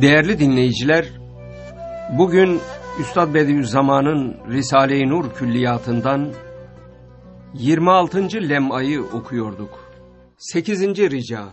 Değerli dinleyiciler, bugün Üstad Bediüzzaman'ın Risale-i Nur külliyatından 26. lem'ayı okuyorduk. 8. rica.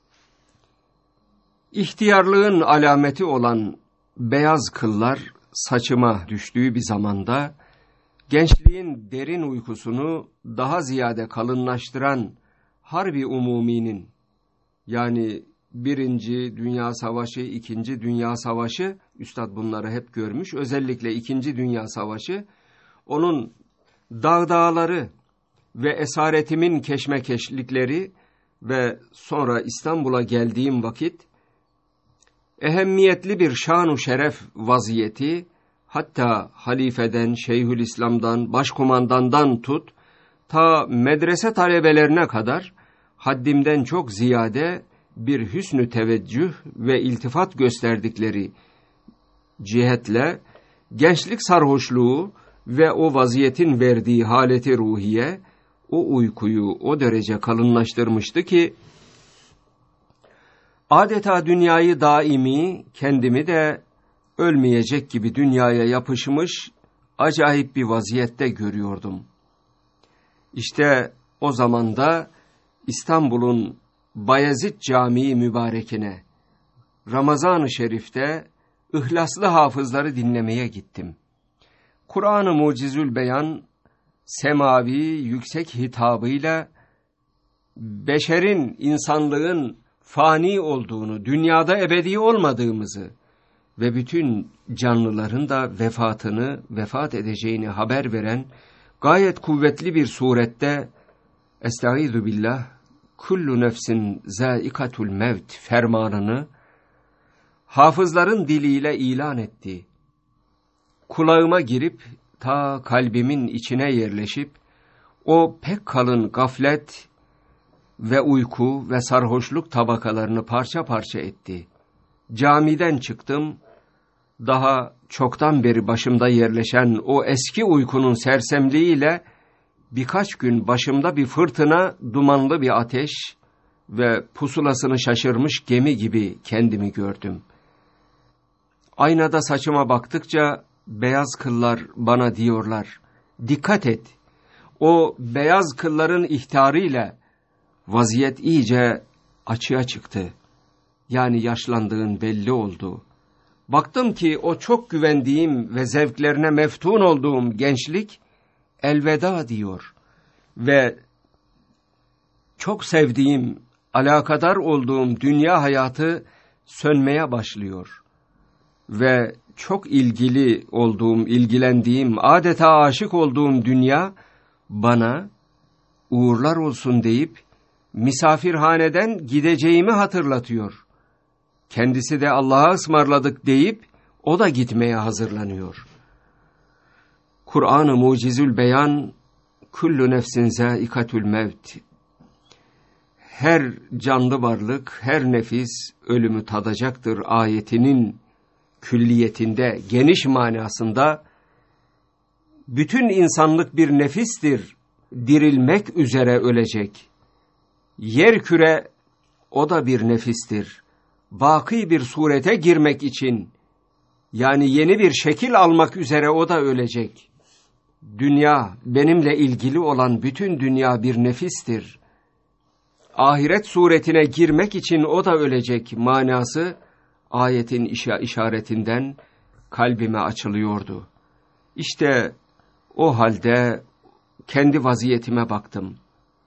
İhtiyarlığın alameti olan beyaz kıllar saçıma düştüğü bir zamanda, gençliğin derin uykusunu daha ziyade kalınlaştıran Harbi Umumi'nin, yani Birinci Dünya Savaşı, İkinci Dünya Savaşı, Üstad bunları hep görmüş. Özellikle İkinci Dünya Savaşı, onun dağdağları ve esaretimin keşmekeşlikleri ve sonra İstanbul'a geldiğim vakit, ehemmiyetli bir şan-ı şeref vaziyeti, hatta halifeden, Şeyhülislam'dan, başkumandandan tut, ta medrese talebelerine kadar haddimden çok ziyade bir hüsnü teveccüh ve iltifat gösterdikleri cihetle gençlik sarhoşluğu ve o vaziyetin verdiği haleti ruhiye o uykuyu o derece kalınlaştırmıştı ki adeta dünyayı daimi, kendimi de ölmeyecek gibi dünyaya yapışmış acayip bir vaziyette görüyordum. İşte o zamanda İstanbul'un Bayezid Camii mübarekine Ramazan-ı Şerif'te ihlaslı hafızları dinlemeye gittim. Kur'an-ı Mucizül Beyan semavi yüksek hitabıyla beşerin, insanlığın fani olduğunu, dünyada ebedi olmadığımızı ve bütün canlıların da vefat edeceğini haber veren gayet kuvvetli bir surette Estaizu billah, kullu nefsin zâikatul mevt fermanını hafızların diliyle ilan etti. Kulağıma girip ta kalbimin içine yerleşip o pek kalın gaflet ve uyku ve sarhoşluk tabakalarını parça parça etti. Camiden çıktım, daha çoktan beri başımda yerleşen o eski uykunun sersemliğiyle birkaç gün başımda bir fırtına, dumanlı bir ateş ve pusulasını şaşırmış gemi gibi kendimi gördüm. Aynada saçıma baktıkça beyaz kıllar bana diyorlar, dikkat et, o beyaz kılların ihtarıyla vaziyet iyice açığa çıktı. Yani yaşlandığın belli oldu. Baktım ki o çok güvendiğim ve zevklerine meftun olduğum gençlik elveda diyor ve çok sevdiğim, alakadar olduğum dünya hayatı sönmeye başlıyor ve çok ilgilendiğim, adeta aşık olduğum dünya bana uğurlar olsun deyip misafirhaneden gideceğimi hatırlatıyor. Kendisi de Allah'a ısmarladık deyip o da gitmeye hazırlanıyor. Kur'an-ı Mucizül Beyan, kullu nefsin zâikatul mevt. Her canlı varlık, her nefis ölümü tadacaktır ayetinin külliyetinde, geniş manasında bütün insanlık bir nefistir, dirilmek üzere ölecek. Yerküre o da bir nefistir. Baki bir surete girmek için, yani yeni bir şekil almak üzere o da ölecek. Dünya, benimle ilgili olan bütün dünya bir nefistir. Ahiret suretine girmek için o da ölecek manası ayetin işaretinden kalbime açılıyordu. İşte o halde kendi vaziyetime baktım.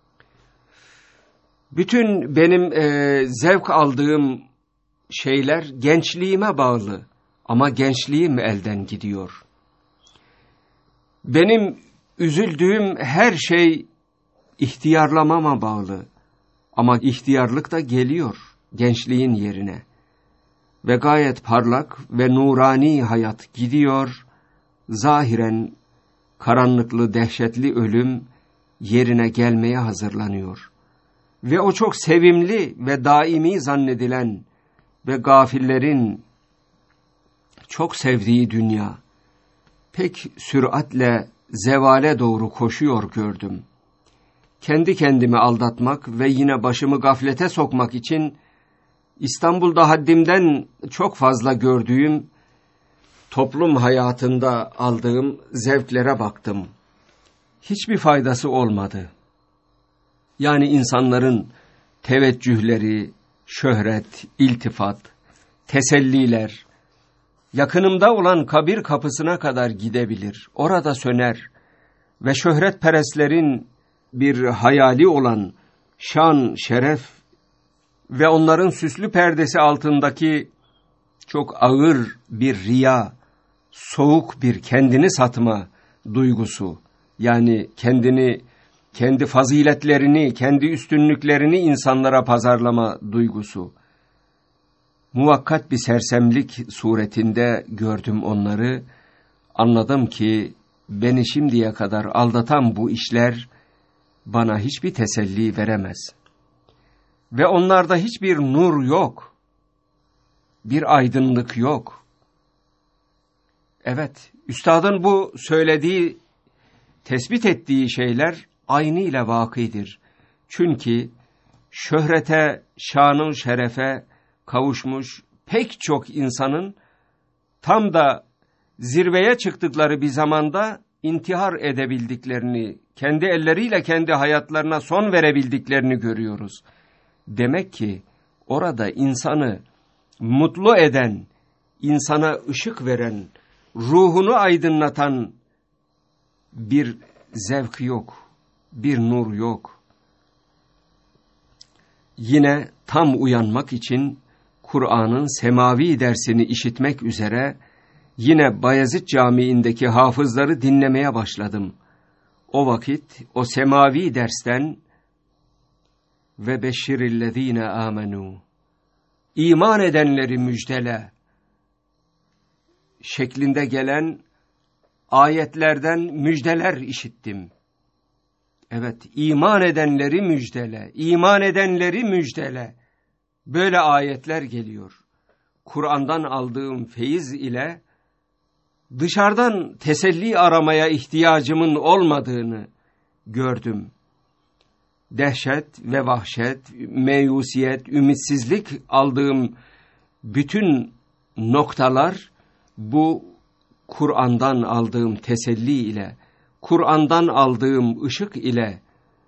Bütün benim zevk aldığım şeyler gençliğime bağlı ama gençliğim elden gidiyor. Benim üzüldüğüm her şey ihtiyarlamama bağlı ama ihtiyarlık da geliyor gençliğin yerine ve gayet parlak ve nurani hayat gidiyor, zahiren karanlıklı dehşetli ölüm yerine gelmeye hazırlanıyor. Ve o çok sevimli ve daimi zannedilen ve gafillerin çok sevdiği dünya pek süratle zevale doğru koşuyor gördüm. Kendi kendimi aldatmak ve yine başımı gaflete sokmak için İstanbul'da haddimden çok fazla gördüğüm, toplum hayatında aldığım zevklere baktım. Hiçbir faydası olmadı. Yani insanların teveccühleri, şöhret, iltifat, teselliler, yakınımda olan kabir kapısına kadar gidebilir, orada söner ve şöhretperestlerin bir hayali olan şan, şeref ve onların süslü perdesi altındaki çok ağır bir riya, soğuk bir kendini satma duygusu, yani kendi faziletlerini, kendi üstünlüklerini insanlara pazarlama duygusu. Muvakkat bir sersemlik suretinde gördüm onları. Anladım ki beni şimdiye kadar aldatan bu işler bana hiçbir teselli veremez. Ve onlarda hiçbir nur yok. Bir aydınlık yok. Evet, üstadın bu söylediği, tespit ettiği şeyler aynıyla vakidir. Çünkü şöhrete, şanın şerefe kavuşmuş pek çok insanın tam da zirveye çıktıkları bir zamanda intihar edebildiklerini, kendi elleriyle kendi hayatlarına son verebildiklerini görüyoruz. Demek ki orada insanı mutlu eden, insana ışık veren, ruhunu aydınlatan bir zevk yok, bir nur yok. Yine tam uyanmak için Kur'an'ın semavi dersini işitmek üzere yine Bayezid Camii'ndeki hafızları dinlemeye başladım. O vakit o semavi dersten ve beşşirillezine amenu, iman edenleri müjdele şeklinde gelen ayetlerden müjdeler işittim. Evet, iman edenleri müjdele, iman edenleri müjdele. Böyle ayetler geliyor. Kur'an'dan aldığım feyiz ile dışarıdan teselli aramaya ihtiyacımın olmadığını gördüm. Dehşet ve vahşet, meyusiyet, ümitsizlik aldığım bütün noktalar bu Kur'an'dan aldığım teselli ile, Kur'an'dan aldığım ışık ile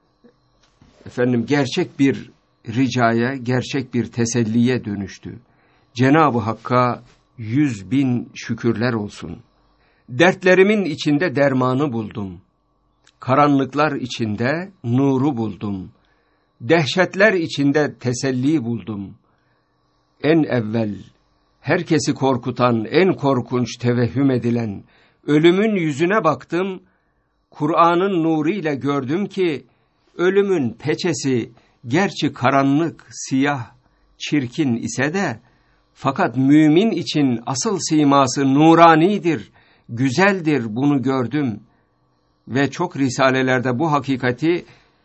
gerçek bir ricaya, gerçek bir teselliye dönüştü. Cenab-ı Hakk'a 100.000 şükürler olsun. Dertlerimin içinde dermanı buldum. Karanlıklar içinde nuru buldum. Dehşetler içinde teselli buldum. En evvel herkesi korkutan, en korkunç tevehhüm edilen ölümün yüzüne baktım. Kur'an'ın nuruyla gördüm ki ölümün peçesi gerçi karanlık, siyah, çirkin ise de fakat mümin için asıl siması nuranidir, güzeldir, bunu gördüm. Ve çok risalelerde bu hakikati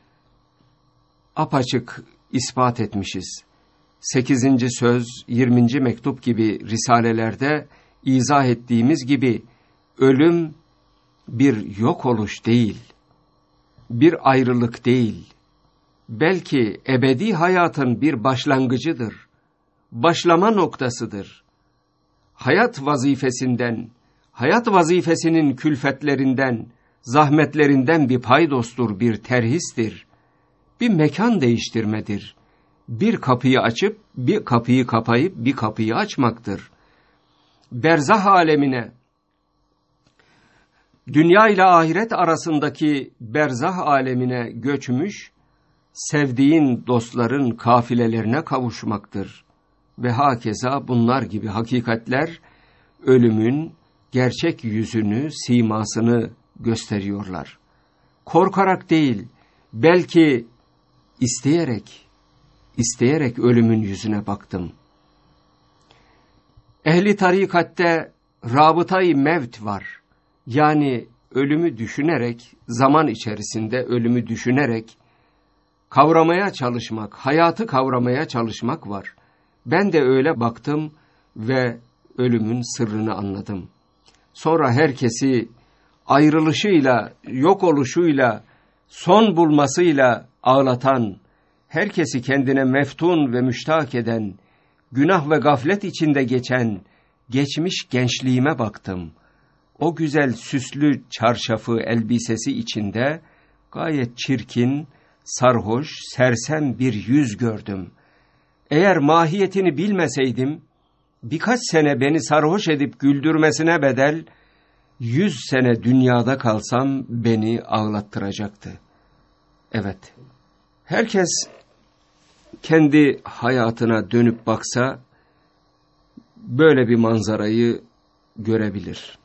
apaçık ispat etmişiz. 8. söz, 20. mektup gibi risalelerde izah ettiğimiz gibi ölüm bir yok oluş değil, bir ayrılık değil, belki ebedi hayatın bir başlangıcıdır, başlama noktasıdır. Hayat vazifesinden, hayat vazifesinin külfetlerinden, zahmetlerinden bir paydostur, bir terhistir, bir mekan değiştirmedir. Bir kapıyı açıp, bir kapıyı kapayıp, bir kapıyı açmaktır. Berzah alemine, dünya ile ahiret arasındaki berzah alemine göçmüş, sevdiğin dostların kafilelerine kavuşmaktır. Ve hakeza bunlar gibi hakikatler, ölümün gerçek yüzünü, simasını gösteriyorlar. Korkarak değil, belki isteyerek ölümün yüzüne baktım. Ehli tarikatte rabıtayı mevt var. Yani ölümü düşünerek, zaman içerisinde ölümü düşünerek kavramaya çalışmak, hayatı kavramaya çalışmak var. Ben de öyle baktım ve ölümün sırrını anladım. Sonra herkesi ayrılışıyla, yok oluşuyla, son bulmasıyla ağlatan, herkesi kendine meftun ve müştak eden günah ve gaflet içinde geçen geçmiş gençliğime baktım. O güzel süslü çarşafı elbisesi içinde gayet çirkin, sarhoş, sersem bir yüz gördüm. Eğer mahiyetini bilmeseydim, birkaç sene beni sarhoş edip güldürmesine bedel, 100 sene dünyada kalsam beni ağlattıracaktı. Evet, herkes kendi hayatına dönüp baksa, böyle bir manzarayı görebilir.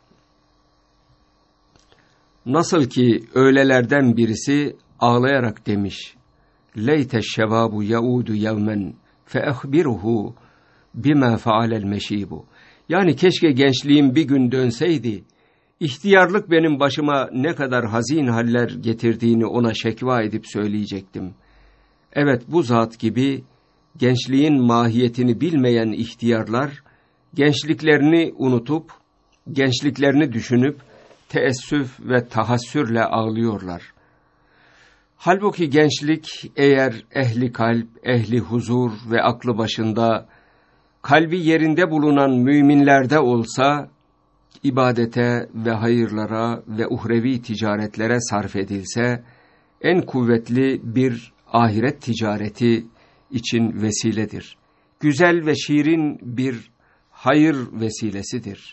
Nasıl ki öğlelerden birisi ağlayarak demiş, leyte şevabu yaudu yevmen fe ehbiruhu bima faalel meşibu. Yani keşke gençliğim bir gün dönseydi, ihtiyarlık benim başıma ne kadar hazin haller getirdiğini ona şekva edip söyleyecektim. Evet, bu zat gibi gençliğin mahiyetini bilmeyen ihtiyarlar, gençliklerini unutup, gençliklerini düşünüp, teessüf ve tahassürle ağlıyorlar. Halbuki gençlik eğer ehli kalp, ehli huzur ve aklı başında, kalbi yerinde bulunan müminlerde olsa, ibadete ve hayırlara ve uhrevi ticaretlere sarf edilse, en kuvvetli bir ahiret ticareti için vesiledir. Güzel ve şirin bir hayır vesilesidir.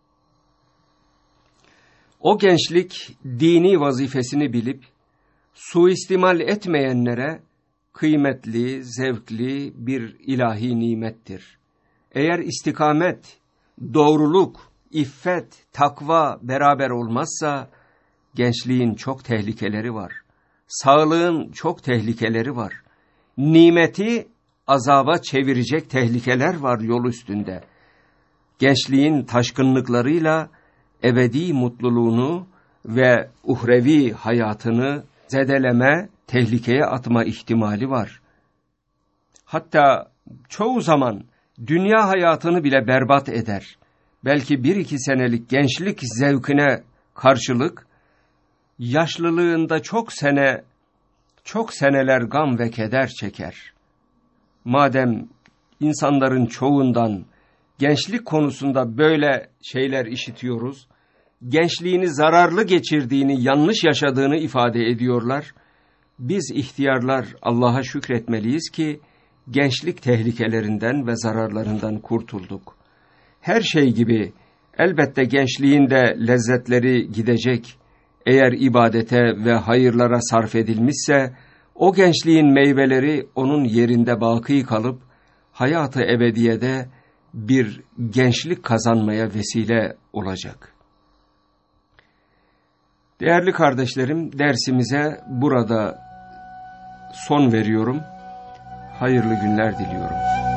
O gençlik dini vazifesini bilip, suistimal etmeyenlere kıymetli, zevkli bir ilahi nimettir. Eğer istikamet, doğruluk, iffet, takva beraber olmazsa, gençliğin çok tehlikeleri var. Sağlığın çok tehlikeleri var. Nimeti azaba çevirecek tehlikeler var yol üstünde. Gençliğin taşkınlıklarıyla ebedi mutluluğunu ve uhrevi hayatını zedeleme, tehlikeye atma ihtimali var. Hatta çoğu zaman dünya hayatını bile berbat eder. Belki 1-2 senelik gençlik zevkine karşılık, yaşlılığında çok seneler gam ve keder çeker. Madem insanların çoğundan gençlik konusunda böyle şeyler işitiyoruz, gençliğini zararlı geçirdiğini, yanlış yaşadığını ifade ediyorlar, biz ihtiyarlar Allah'a şükretmeliyiz ki gençlik tehlikelerinden ve zararlarından kurtulduk. Her şey gibi elbette gençliğin de lezzetleri gidecek. Eğer ibadete ve hayırlara sarf edilmişse, o gençliğin meyveleri onun yerinde baki kalıp, hayatı ebediyede bir gençlik kazanmaya vesile olacak. Değerli kardeşlerim, dersimize burada son veriyorum. Hayırlı günler diliyorum.